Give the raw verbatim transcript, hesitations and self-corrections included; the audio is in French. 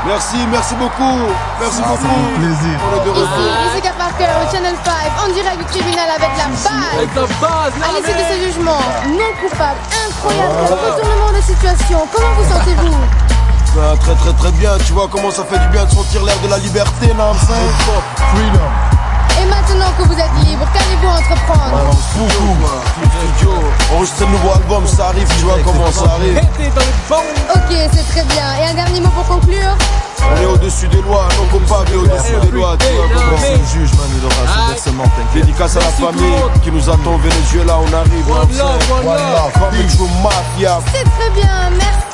Merci, merci beaucoup. Merci ah, beaucoup. Plaisir. On est de retour. Ici, Jessica Parker au Channel cinq, en direct du tribunal avec la base. Avec la base, à l'issue de ce jugement, non coupable, incroyable retournement de situation. Comment vous sentez-vous? Ben, très très très bien. Tu vois comment ça fait du bien de sentir l'air de la liberté, là, enfin. Freedom. Et maintenant que vous êtes libre, qu'allez-vous entreprendre? Alors, studio, studio, enregistrer le nouveau album, ça arrive, tu vois comment ça arrive. Ok, c'est très bien. Et un dernier mot pour conclure? On est au-dessus des lois, non coupable et au-dessus des lois, tu vois comment c'est le juge, man, il aura son versement, t'inquiète. Dédicace à la famille qui nous attend au Venezuela, on arrive. Voilà, voilà. Comme une mafia. C'est très bien, merci.